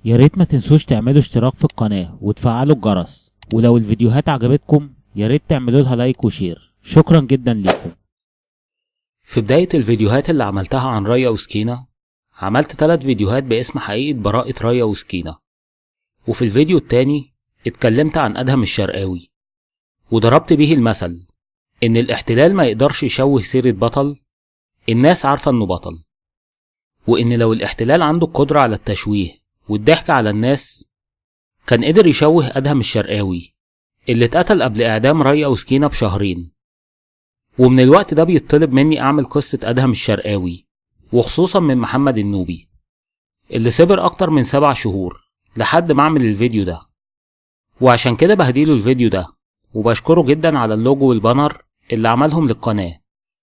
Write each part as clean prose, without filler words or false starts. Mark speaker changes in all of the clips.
Speaker 1: ياريت ما تنسوش تعملوا اشتراك في القناة وتفعلوا الجرس، ولو الفيديوهات عجبتكم ياريت تعملوا لها لايك وشير. شكرا جدا ليكم. في بداية الفيديوهات اللي عملتها عن ريا وسكينة عملت 3 فيديوهات باسم حقيقة براءة ريا وسكينة، وفي الفيديو التاني اتكلمت عن أدهم الشرقاوي وضربت به المثل إن الاحتلال ما يقدرش يشوه سيرة بطل الناس عارفة إنه بطل، وإن لو الاحتلال عنده القدرة على التشويه والضحك على الناس كان قدر يشوه أدهم الشرقاوي اللي اتقتل قبل إعدام ريا وسكينة بشهرين. ومن الوقت ده بيطلب مني أعمل قصة أدهم الشرقاوي، وخصوصا من محمد النوبي اللي صبر أكتر من 7 شهور لحد ما أعمل الفيديو ده، وعشان كده بهديله الفيديو ده وبشكره جدا على اللوجو والبانر اللي عملهم للقناة.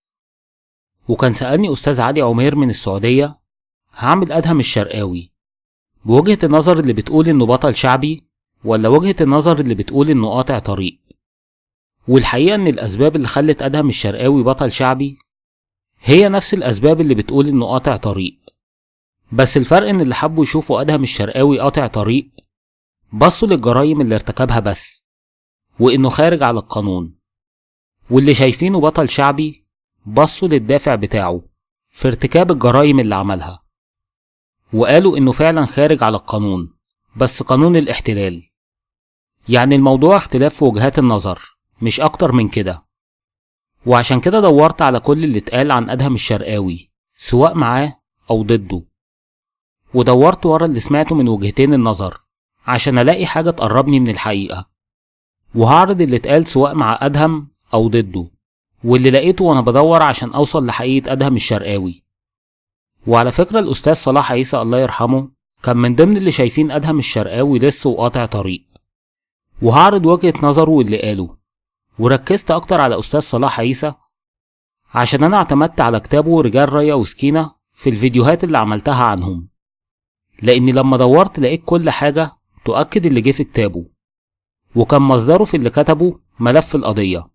Speaker 1: وكان سألني أستاذ علي عمير من السعودية هعمل أدهم الشرقاوي بوجهة النظر اللي بتقول إنه بطل شعبي ولا وجهة النظر اللي بتقول إنه قاطع طريق. والحقيقة إن الأسباب اللي خلت أدهم الشرقاوي بطل شعبي هي نفس الأسباب اللي بتقول إنه قاطع طريق، بس الفرق إن اللي حبوا يشوفوا أدهم الشرقاوي قاطع طريق بصوا للجرايم اللي ارتكبها بس وإنه خارج على القانون، واللي شايفينه بطل شعبي بصوا للدافع بتاعه في ارتكاب الجرايم اللي عملها وقالوا إنه فعلا خارج على القانون، بس قانون الاحتلال. يعني الموضوع اختلاف في وجهات النظر مش أكتر من كده. وعشان كده دورت على كل اللي اتقال عن أدهم الشرقاوي سواء معاه أو ضده، ودورت ورا اللي سمعته من وجهتين النظر عشان ألاقي حاجة تقربني من الحقيقة، وهعرض اللي اتقال سواء مع أدهم أو ضده واللي لقيته وأنا بدور عشان أوصل لحقيقة أدهم الشرقاوي. وعلى فكرة الأستاذ صلاح عيسى الله يرحمه كان من ضمن اللي شايفين أدهم الشرقاوي لسه وقاطع طريق، وهعرض وجهة نظره واللي قاله. وركزت أكتر على أستاذ صلاح عيسى عشان أنا اعتمدت على كتابه رجال ريا وسكينة في الفيديوهات اللي عملتها عنهم، لأني لما دورت لقيت كل حاجة تؤكد اللي جه في كتابه، وكان مصدره في اللي كتبه ملف القضية.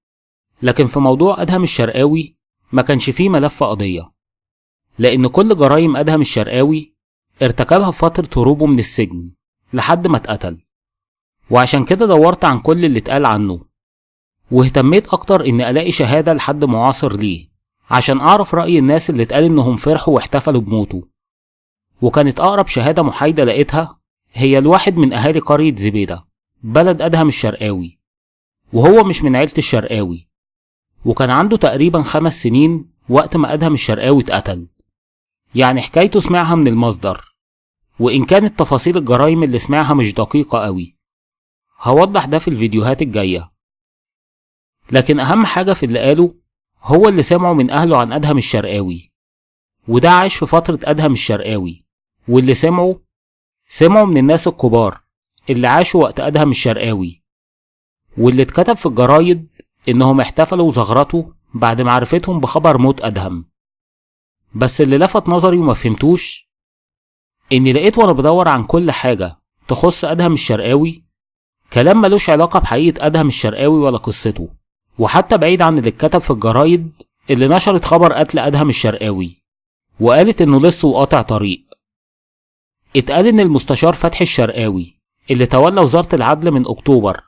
Speaker 1: لكن في موضوع أدهم الشرقاوي ما كانش فيه ملف قضية، لأن كل جرايم أدهم الشرقاوي ارتكبها في فترة هروبه من السجن لحد ما اتقتل. وعشان كده دورت عن كل اللي اتقال عنه، واهتميت أكتر إن ألاقي شهادة لحد معاصر ليه عشان أعرف رأي الناس اللي اتقال إنهم فرحوا واحتفلوا بموته. وكانت أقرب شهادة محايدة لقيتها هي الواحد من أهالي قرية زبيدة بلد أدهم الشرقاوي، وهو مش من عيلة الشرقاوي، وكان عنده تقريبا 5 سنين وقت ما أدهم الشرقاوي اتقتل. يعني حكايته سمعها من المصدر، وإن كانت تفاصيل الجرايم اللي سمعها مش دقيقة قوي. هوضح ده في الفيديوهات الجاية. لكن أهم حاجة في اللي قاله هو اللي سمعه من أهله عن أدهم الشرقاوي، وده عاش في فترة أدهم الشرقاوي، واللي سمعه من الناس الكبار اللي عاشوا وقت أدهم الشرقاوي، واللي اتكتب في الجرايد إنهم احتفلوا وزغرطوا بعد معرفتهم بخبر موت أدهم. بس اللي لفت نظري وما فهمتوش إني لقيت وأنا بدور عن كل حاجة تخص أدهم الشرقاوي كلام ملوش علاقة بحقيقة أدهم الشرقاوي ولا قصته، وحتى بعيد عن اللي اتكتب في الجرايد اللي نشرت خبر قتل أدهم الشرقاوي وقالت إنه لسه وقاطع طريق. اتقال إن المستشار فتحي الشرقاوي اللي تولى وزارة العدل من أكتوبر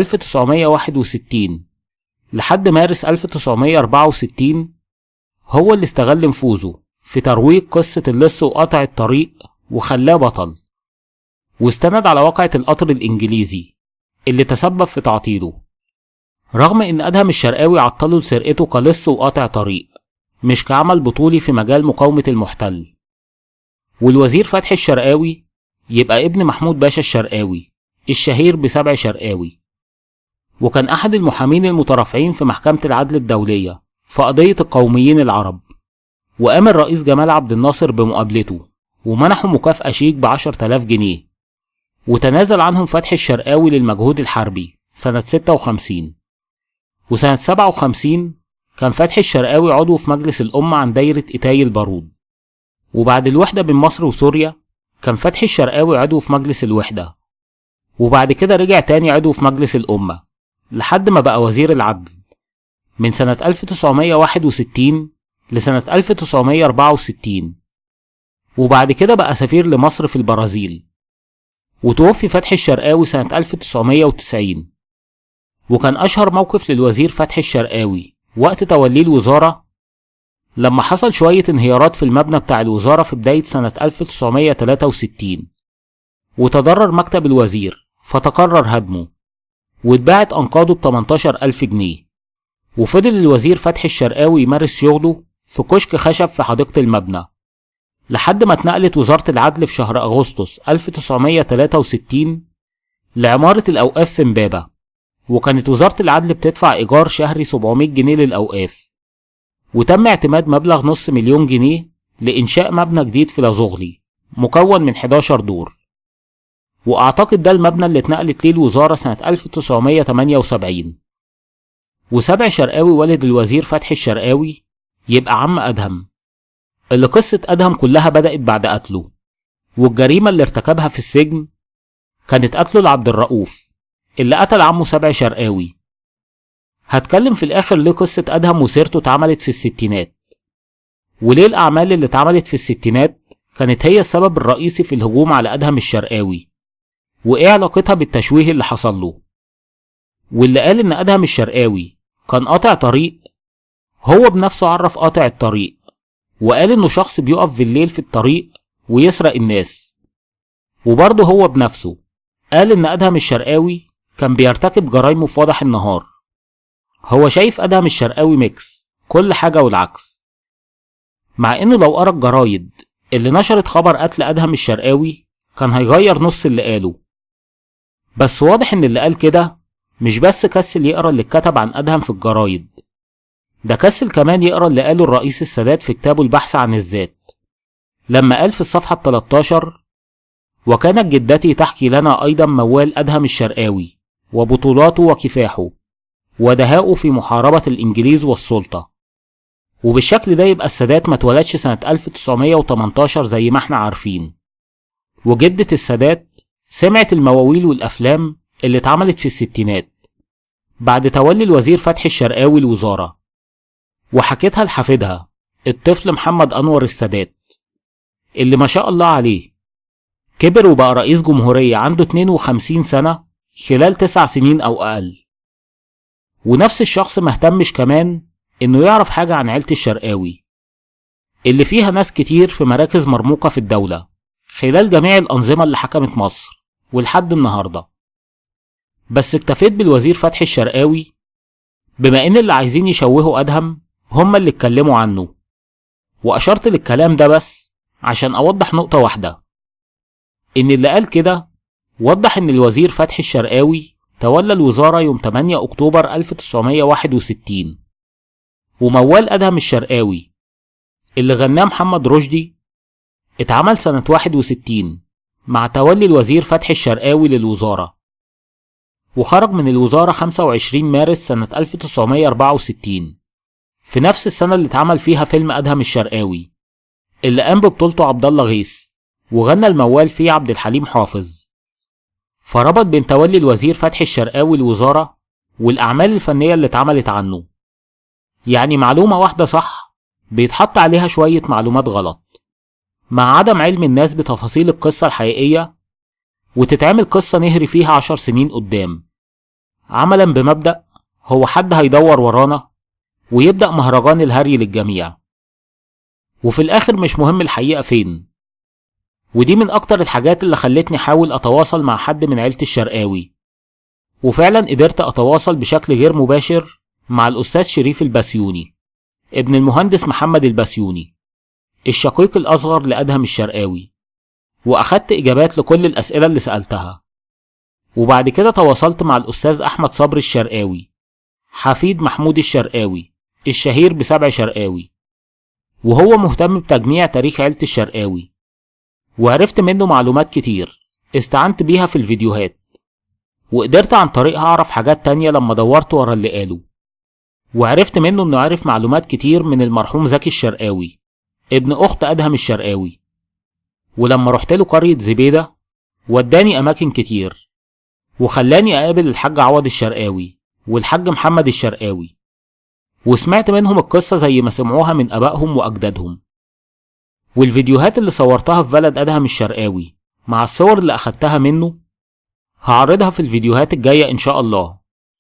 Speaker 1: 1961 لحد مارس 1964 هو اللي استغل نفوذه في ترويج قصة اللص وقطع الطريق وخلاه بطل، واستند على واقعة القطر الإنجليزي اللي تسبب في تعطيله، رغم إن أدهم الشرقاوي عطله لسرقته كلص وقاطع طريق مش كعمل بطولي في مجال مقاومة المحتل. والوزير فتحي الشرقاوي يبقى ابن محمود باشا الشرقاوي الشهير ب7 شرقاوي، وكان أحد المحامين المترافعين في محكمة العدل الدولية في قضية القوميين العرب. وقام الرئيس جمال عبد الناصر بمقابلته ومنحه مكافأة شيك ب10,000 جنيه، وتنازل عنهم فتحي الشرقاوي للمجهود الحربي سنة 56. وسنة 57 كان فتحي الشرقاوي عضو في مجلس الأمة عن دايرة إتاي البارود. وبعد الوحدة بين مصر وسوريا كان فتحي الشرقاوي عضو في مجلس الوحدة، وبعد كده رجع تاني عضو في مجلس الأمة لحد ما بقى وزير العدل من سنة 1961 لسنة 1964. وبعد كده بقى سفير لمصر في البرازيل وتوفي فتحي الشرقاوي سنة 1990. وكان أشهر موقف للوزير فتحي الشرقاوي وقت توليه الوزارة لما حصل شوية انهيارات في المبنى بتاع الوزارة في بداية سنة 1963، وتضرر مكتب الوزير فتقرر هدمه، واتباعت أنقاضه ب18,000 جنيه. وفضل الوزير فتحي الشرقاوي يمارس شغله في كشك خشب في حديقة المبنى لحد ما اتنقلت وزارة العدل في شهر أغسطس 1963 لعمارة الأوقاف في إمبابة، وكانت وزارة العدل بتدفع إيجار شهري 700 جنيه للأوقاف، وتم اعتماد مبلغ $500,000 جنيه لإنشاء مبنى جديد في لازغلي مكون من 11 دور. وأعتقد ده المبنى اللي اتنقلت ليه الوزارة سنة 1978. وسبع شرقاوي والد الوزير فتحي الشرقاوي يبقى عم أدهم، اللي قصة أدهم كلها بدأت بعد قتله، والجريمة اللي ارتكبها في السجن كانت قتله لعبد الرؤوف اللي قتل عمه سبع شرقاوي. هتكلم في الآخر ليه قصة أدهم وسيرته اتعملت في الستينات، وليه الأعمال اللي اتعملت في الستينات كانت هي السبب الرئيسي في الهجوم على أدهم الشرقاوي، وإيه علاقتها بالتشويه اللي حصل له. واللي قال إن أدهم الشرقاوي كان قاطع طريق هو بنفسه عرف قاطع الطريق، وقال إنه شخص بيقف بالليل في الطريق ويسرق الناس. وبرضه هو بنفسه قال إن أدهم الشرقاوي كان بيرتكب جرايمه في وضح النهار. هو شايف أدهم الشرقاوي ميكس كل حاجة والعكس، مع إنه لو قرأ الجرايد اللي نشرت خبر قتل أدهم الشرقاوي كان هيغير نص اللي قاله. بس واضح إن اللي قال كده مش بس كسل يقرأ اللي اتكتب عن أدهم في الجرايد، ده كسل كمان يقرأ اللي قاله الرئيس السادات في كتابه البحث عن الذات، لما قال في الصفحة 13: وكانت جدتي تحكي لنا أيضا موال أدهم الشرقاوي وبطولاته وكفاحه ودهاؤه في محاربة الإنجليز والسلطة. وبالشكل ده يبقى السادات ما اتولدش سنة 1918 زي ما احنا عارفين، وجدة السادات سمعت المواويل والأفلام اللي اتعملت في الستينات بعد تولي الوزير فتحي الشرقاوي الوزارة، وحكيتها لحفيدها الطفل محمد أنور السادات اللي ما شاء الله عليه كبر وبقى رئيس جمهورية عنده 52 سنة خلال 9 سنين أو أقل. ونفس الشخص مهتمش كمان إنه يعرف حاجة عن عيلة الشرقاوي اللي فيها ناس كتير في مراكز مرموقة في الدولة خلال جميع الأنظمة اللي حكمت مصر ولحد النهاردة. بس اكتفيت بالوزير فتحي الشرقاوي بما إن اللي عايزين يشوهوا أدهم هم اللي اتكلموا عنه، وأشرت للكلام ده بس عشان أوضح نقطة واحدة، إن اللي قال كده وضح إن الوزير فتحي الشرقاوي تولى الوزارة يوم 8 أكتوبر 1961، وموال أدهم الشرقاوي اللي غناه محمد رشدي اتعمل سنة 61 مع تولي الوزير فتحي الشرقاوي للوزارة، وخرج من الوزارة 25 مارس سنة 1964 في نفس السنة اللي اتعمل فيها فيلم أدهم الشرقاوي اللي قام ببطولته عبد الله غيث وغنى الموال فيه عبد الحليم حافظ. فربط بين تولي الوزير فتحي الشرقاوي الوزارة والأعمال الفنية اللي اتعملت عنه، يعني معلومة واحدة صح بيتحط عليها شوية معلومات غلط، مع عدم علم الناس بتفاصيل القصة الحقيقية، وتتعمل قصة نهري فيها 10 سنين قدام، عملا بمبدأ هو حد هيدور ورانا، ويبدأ مهرجان الهري للجميع، وفي الآخر مش مهم الحقيقة فين. ودي من أكتر الحاجات اللي خلتني أحاول أتواصل مع حد من عيلة الشرقاوي، وفعلا قدرت أتواصل بشكل غير مباشر مع الأستاذ شريف البسيوني ابن المهندس محمد البسيوني الشقيق الأصغر لأدهم الشرقاوي، وأخدت إجابات لكل الأسئلة اللي سألتها. وبعد كده تواصلت مع الأستاذ أحمد صبري الشرقاوي حفيد محمود الشرقاوي الشهير بسبع شرقاوي، وهو مهتم بتجميع تاريخ عيلة الشرقاوي، وعرفت منه معلومات كتير استعنت بيها في الفيديوهات، وقدرت عن طريقها أعرف حاجات تانية لما دورت ورا اللي قاله. وعرفت منه إنه عارف معلومات كتير من المرحوم زكي الشرقاوي ابن أخت أدهم الشرقاوي، ولما رحت له قرية زبيدة وداني أماكن كتير، وخلاني أقابل الحاج عوض الشرقاوي والحاج محمد الشرقاوي، وسمعت منهم القصة زي ما سمعوها من أبائهم وأجدادهم. والفيديوهات اللي صورتها في بلد أدهم الشرقاوي مع الصور اللي أخدتها منه هعرضها في الفيديوهات الجاية إن شاء الله.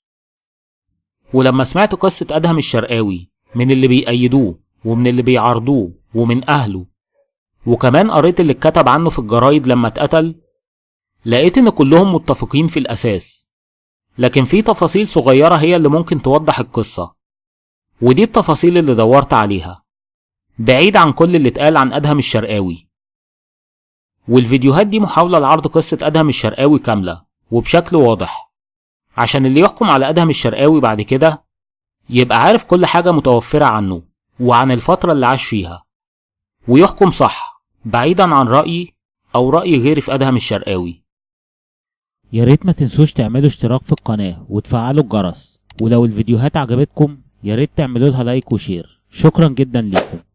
Speaker 1: ولما سمعت قصة أدهم الشرقاوي من اللي بيأيدوه ومن اللي بيعارضوه ومن أهله، وكمان قريت اللي اتكتب عنه في الجرايد لما اتقتل، لقيت إن كلهم متفقين في الأساس، لكن في تفاصيل صغيرة هي اللي ممكن توضح القصة، ودي التفاصيل اللي دورت عليها بعيد عن كل اللي اتقال عن أدهم الشرقاوي. والفيديوهات دي محاولة لعرض قصة أدهم الشرقاوي كاملة وبشكل واضح، عشان اللي يحكم على أدهم الشرقاوي بعد كده يبقى عارف كل حاجة متوفرة عنه وعن الفترة اللي عاش فيها، ويحكم صح بعيدا عن رأيي أو رأي غيري في أدهم الشرقاوي. ياريت ما تنسوش تعملوا اشتراك في القناة وتفعلوا الجرس، ولو الفيديوهات عجبتكم ياريت تعملوا لها لايك وشير. شكرا جدا ليكم.